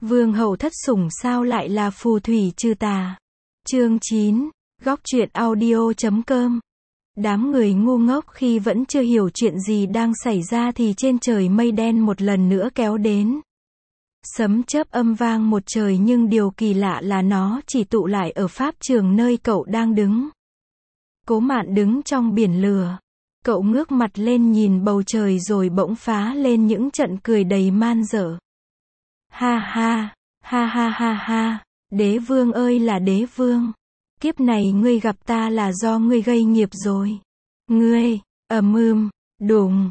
Vương hậu thất sủng sao lại là phù thủy trừ tà. Chương 9, góc truyện audio.com. Đám người ngu ngốc khi vẫn chưa hiểu chuyện gì đang xảy ra thì trên trời mây đen một lần nữa kéo đến. Sấm chớp âm vang một trời, nhưng điều kỳ lạ là nó chỉ tụ lại ở pháp trường nơi cậu đang đứng. Cố Mạn đứng trong biển lửa. Cậu ngước mặt lên nhìn bầu trời rồi bỗng phá lên những trận cười đầy man dợ. Ha ha, ha ha ha ha, đế vương ơi là đế vương. Kiếp này ngươi gặp ta là do ngươi gây nghiệp rồi. Ngươi, đùng,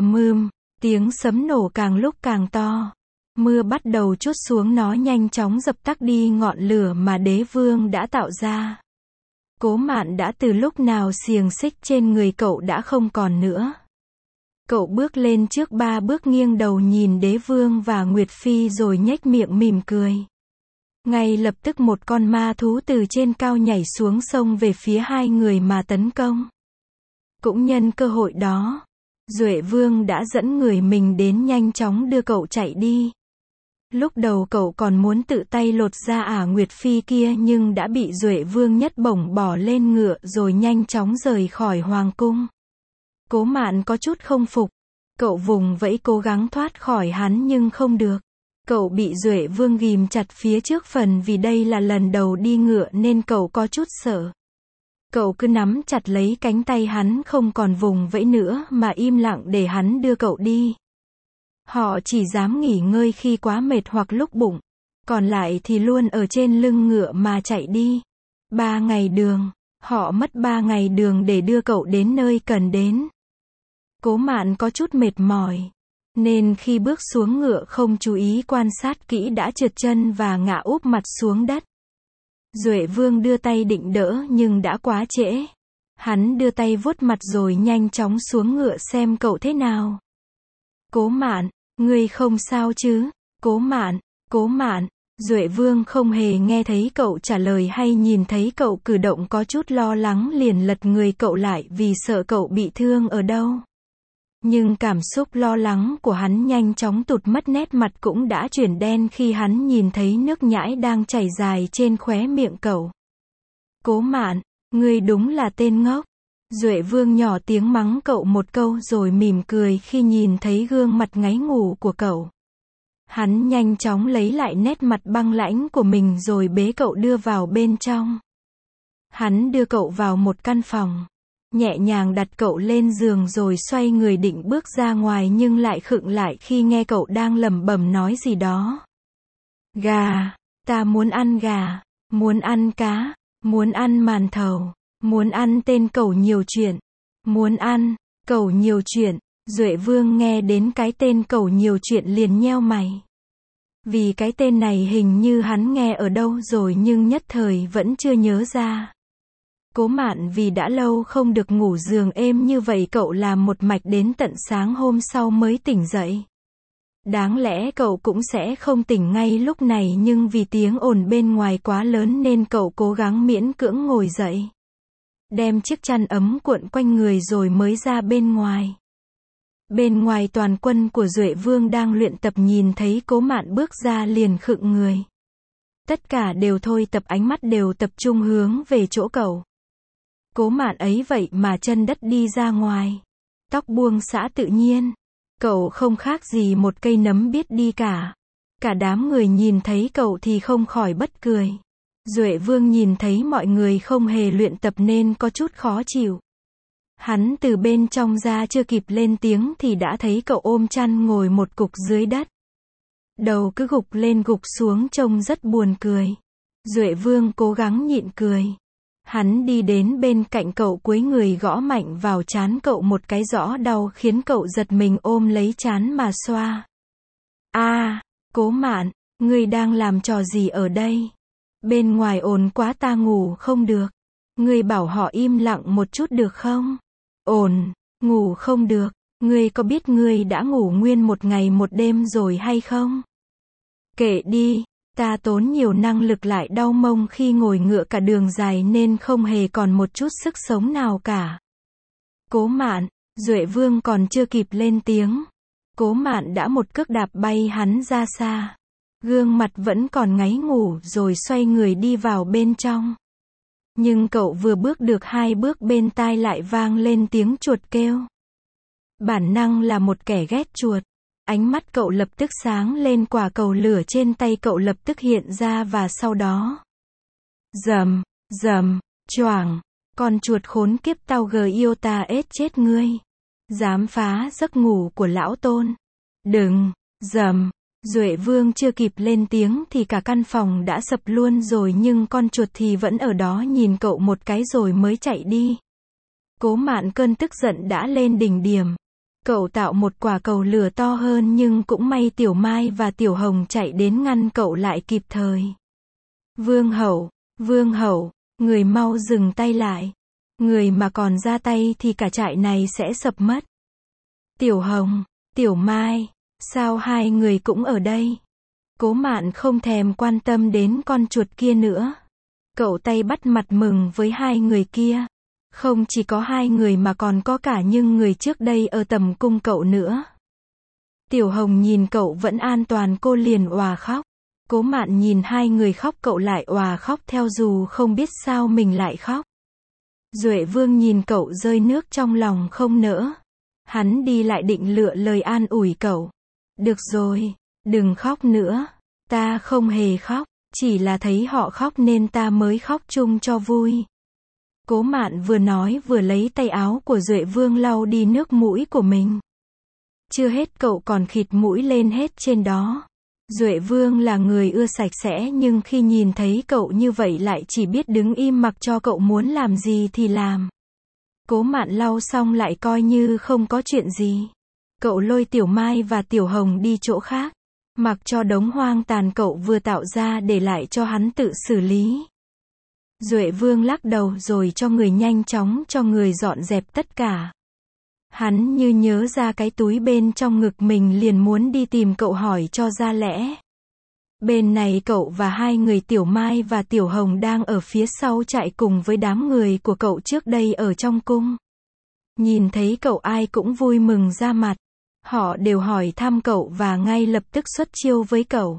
tiếng sấm nổ càng lúc càng to. Mưa bắt đầu trút xuống, nó nhanh chóng dập tắt đi ngọn lửa mà đế vương đã tạo ra. Cố Mạn đã từ lúc nào xiềng xích trên người cậu đã không còn nữa. Cậu bước lên trước 3 bước, nghiêng đầu nhìn đế vương và Nguyệt Phi rồi nhếch miệng mỉm cười. Ngay lập tức một con ma thú từ trên cao nhảy xuống sông về phía hai người mà tấn công. Cũng nhân cơ hội đó, Duệ Vương đã dẫn người mình đến nhanh chóng đưa cậu chạy đi. Lúc đầu cậu còn muốn tự tay lột ra Nguyệt Phi kia, nhưng đã bị Duệ Vương nhất bổng bỏ lên ngựa rồi nhanh chóng rời khỏi hoàng cung. Cố Mạn có chút không phục. Cậu vùng vẫy cố gắng thoát khỏi hắn nhưng không được. Cậu bị Duệ Vương ghìm chặt phía trước, phần vì đây là lần đầu đi ngựa nên cậu có chút sợ. Cậu cứ nắm chặt lấy cánh tay hắn, không còn vùng vẫy nữa mà im lặng để hắn đưa cậu đi. Họ chỉ dám nghỉ ngơi khi quá mệt hoặc lúc bụng. Còn lại thì luôn ở trên lưng ngựa mà chạy đi. 3 ngày đường. Họ mất 3 ngày đường để đưa cậu đến nơi cần đến. Cố Mạn có chút mệt mỏi, nên khi bước xuống ngựa không chú ý quan sát kỹ đã trượt chân và ngã úp mặt xuống đất. Duệ Vương đưa tay định đỡ nhưng đã quá trễ. Hắn đưa tay vuốt mặt rồi nhanh chóng xuống ngựa xem cậu thế nào. Cố Mạn, ngươi không sao chứ? Cố Mạn. Duệ Vương không hề nghe thấy cậu trả lời hay nhìn thấy cậu cử động có chút lo lắng, liền lật người cậu lại vì sợ cậu bị thương ở đâu. Nhưng cảm xúc lo lắng của hắn nhanh chóng tụt mất, nét mặt cũng đã chuyển đen khi hắn nhìn thấy nước nhãi đang chảy dài trên khóe miệng cậu. Cố Mạn, ngươi đúng là tên ngốc. Duệ Vương nhỏ tiếng mắng cậu một câu rồi mỉm cười khi nhìn thấy gương mặt ngáy ngủ của cậu. Hắn nhanh chóng lấy lại nét mặt băng lãnh của mình rồi bế cậu đưa vào bên trong. Hắn đưa cậu vào một căn phòng, nhẹ nhàng đặt cậu lên giường rồi xoay người định bước ra ngoài nhưng lại khựng lại khi nghe cậu đang lẩm bẩm nói gì đó. Gà, ta muốn ăn gà, muốn ăn cá, muốn ăn màn thầu, muốn ăn tên cẩu nhiều chuyện, muốn ăn cẩu nhiều chuyện. Duệ Vương nghe đến cái tên cẩu nhiều chuyện liền nheo mày. Vì cái tên này hình như hắn nghe ở đâu rồi nhưng nhất thời vẫn chưa nhớ ra. Cố Mạn vì đã lâu không được ngủ giường êm như vậy, cậu làm một mạch đến tận sáng hôm sau mới tỉnh dậy. Đáng lẽ cậu cũng sẽ không tỉnh ngay lúc này nhưng vì tiếng ồn bên ngoài quá lớn nên cậu cố gắng miễn cưỡng ngồi dậy. Đem chiếc chăn ấm cuộn quanh người rồi mới ra bên ngoài. Bên ngoài toàn quân của Duệ Vương đang luyện tập nhìn thấy Cố Mạn bước ra liền khựng người. Tất cả đều thôi tập, ánh mắt đều tập trung hướng về chỗ cậu. Cố Mạn ấy vậy mà chân đất đi ra ngoài. Tóc buông xõa tự nhiên. Cậu không khác gì một cây nấm biết đi cả. Cả đám người nhìn thấy cậu thì không khỏi bật cười. Duệ Vương nhìn thấy mọi người không hề luyện tập nên có chút khó chịu. Hắn từ bên trong ra chưa kịp lên tiếng thì đã thấy cậu ôm chăn ngồi một cục dưới đất. Đầu cứ gục lên gục xuống trông rất buồn cười. Duệ Vương cố gắng nhịn cười. Hắn đi đến bên cạnh cậu, cúi người gõ mạnh vào trán cậu một cái rõ đau khiến cậu giật mình ôm lấy trán mà xoa. Cố Mạn, ngươi đang làm trò gì ở đây? Bên ngoài ồn quá ta ngủ không được. Ngươi bảo họ im lặng một chút được không? Ồn, ngủ không được. Ngươi có biết ngươi đã ngủ nguyên một ngày một đêm rồi hay không? Kệ đi. Ta tốn nhiều năng lực lại đau mông khi ngồi ngựa cả đường dài nên không hề còn một chút sức sống nào cả. Cố Mạn, Duệ Vương còn chưa kịp lên tiếng. Cố Mạn đã một cước đạp bay hắn ra xa. Gương mặt vẫn còn ngáy ngủ rồi xoay người đi vào bên trong. Nhưng cậu vừa bước được 2 bước bên tai lại vang lên tiếng chuột kêu. Bản năng là một kẻ ghét chuột. Ánh mắt cậu lập tức sáng lên, quả cầu lửa trên tay cậu lập tức hiện ra và sau đó. Rầm, rầm, choảng. Con chuột khốn kiếp, tao yêu ta ết chết ngươi. Dám phá giấc ngủ của lão Tôn. Đừng, rầm. Duệ Vương chưa kịp lên tiếng thì cả căn phòng đã sập luôn rồi, nhưng con chuột thì vẫn ở đó nhìn cậu một cái rồi mới chạy đi. Cố Mạn cơn tức giận đã lên đỉnh điểm. Cậu tạo một quả cầu lửa to hơn nhưng cũng may Tiểu Mai và Tiểu Hồng chạy đến ngăn cậu lại kịp thời. Vương hậu, người mau dừng tay lại. Người mà còn ra tay thì cả trại này sẽ sập mất. Tiểu Hồng, Tiểu Mai, sao hai người cũng ở đây? Cố Mạn không thèm quan tâm đến con chuột kia nữa. Cậu tay bắt mặt mừng với hai người kia. Không chỉ có hai người mà còn có cả những người trước đây ở tầm cung cậu nữa. Tiểu Hồng nhìn cậu vẫn an toàn, cô liền òa khóc. Cố Mạn nhìn hai người khóc, cậu lại òa khóc theo dù không biết sao mình lại khóc. Duệ Vương nhìn cậu rơi nước trong lòng không nỡ. Hắn đi lại định lựa lời an ủi cậu. Được rồi, đừng khóc nữa. Ta không hề khóc, chỉ là thấy họ khóc nên ta mới khóc chung cho vui. Cố Mạn vừa nói vừa lấy tay áo của Duệ Vương lau đi nước mũi của mình. Chưa hết cậu còn khịt mũi lên hết trên đó. Duệ Vương là người ưa sạch sẽ nhưng khi nhìn thấy cậu như vậy lại chỉ biết đứng im mặc cho cậu muốn làm gì thì làm. Cố Mạn lau xong lại coi như không có chuyện gì. Cậu lôi Tiểu Mai và Tiểu Hồng đi chỗ khác. Mặc cho đống hoang tàn cậu vừa tạo ra để lại cho hắn tự xử lý. Duệ Vương lắc đầu rồi cho người nhanh chóng cho người dọn dẹp tất cả. Hắn như nhớ ra cái túi bên trong ngực mình liền muốn đi tìm cậu hỏi cho ra lẽ. Bên này cậu và hai người Tiểu Mai và Tiểu Hồng đang ở phía sau chạy cùng với đám người của cậu trước đây ở trong cung. Nhìn thấy cậu ai cũng vui mừng ra mặt. Họ đều hỏi thăm cậu và ngay lập tức xuất chiêu với cậu.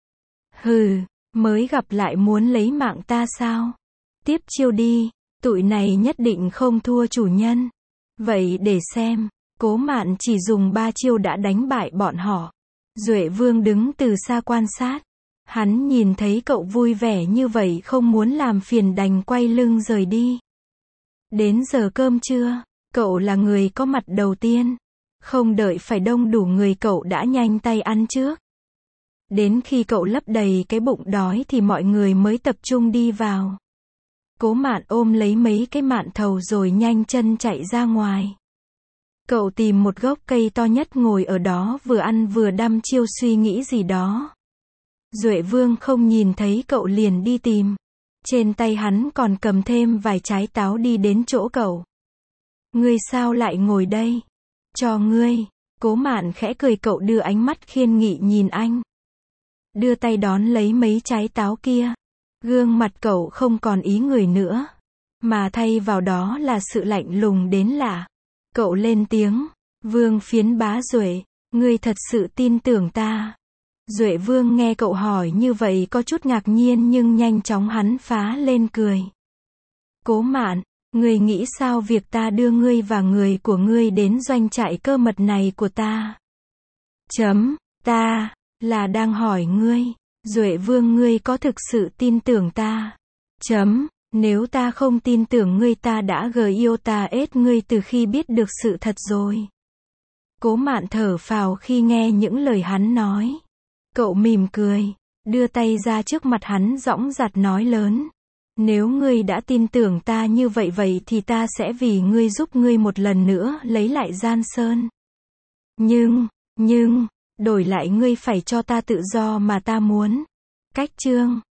Hừ, mới gặp lại muốn lấy mạng ta sao? Tiếp chiêu đi, tụi này nhất định không thua chủ nhân. Vậy để xem, Cố Mạn chỉ dùng 3 chiêu đã đánh bại bọn họ. Duệ Vương đứng từ xa quan sát. Hắn nhìn thấy cậu vui vẻ như vậy không muốn làm phiền đành quay lưng rời đi. Đến giờ cơm trưa, cậu là người có mặt đầu tiên. Không đợi phải đông đủ người cậu đã nhanh tay ăn trước. Đến khi cậu lấp đầy cái bụng đói thì mọi người mới tập trung đi vào. Cố Mạn ôm lấy mấy cái mạn thầu rồi nhanh chân chạy ra ngoài. Cậu tìm một gốc cây to nhất ngồi ở đó vừa ăn vừa đăm chiêu suy nghĩ gì đó. Duệ Vương không nhìn thấy cậu liền đi tìm. Trên tay hắn còn cầm thêm vài trái táo đi đến chỗ cậu. Ngươi sao lại ngồi đây? Cho ngươi. Cố Mạn khẽ cười, cậu đưa ánh mắt khiên nghị nhìn anh. Đưa tay đón lấy mấy trái táo kia. Gương mặt cậu không còn ý người nữa. Mà thay vào đó là sự lạnh lùng đến lạ. Cậu lên tiếng. Vương Phiến Bá Duệ, ngươi thật sự tin tưởng ta? Duệ Vương nghe cậu hỏi như vậy có chút ngạc nhiên nhưng nhanh chóng hắn phá lên cười. Cố Mạn, ngươi nghĩ sao việc ta đưa ngươi và người của ngươi đến doanh trại cơ mật này của ta? Ta là đang hỏi ngươi. Duệ Vương, ngươi có thực sự tin tưởng ta? Nếu ta không tin tưởng ngươi ta đã yêu ta ết ngươi từ khi biết được sự thật rồi. Cố Mạn thở phào khi nghe những lời hắn nói. Cậu mỉm cười, đưa tay ra trước mặt hắn dõng dạc nói lớn. Nếu ngươi đã tin tưởng ta như vậy thì ta sẽ vì ngươi giúp ngươi một lần nữa lấy lại Giang Sơn. Nhưng, đổi lại ngươi phải cho ta tự do mà ta muốn. Cách chương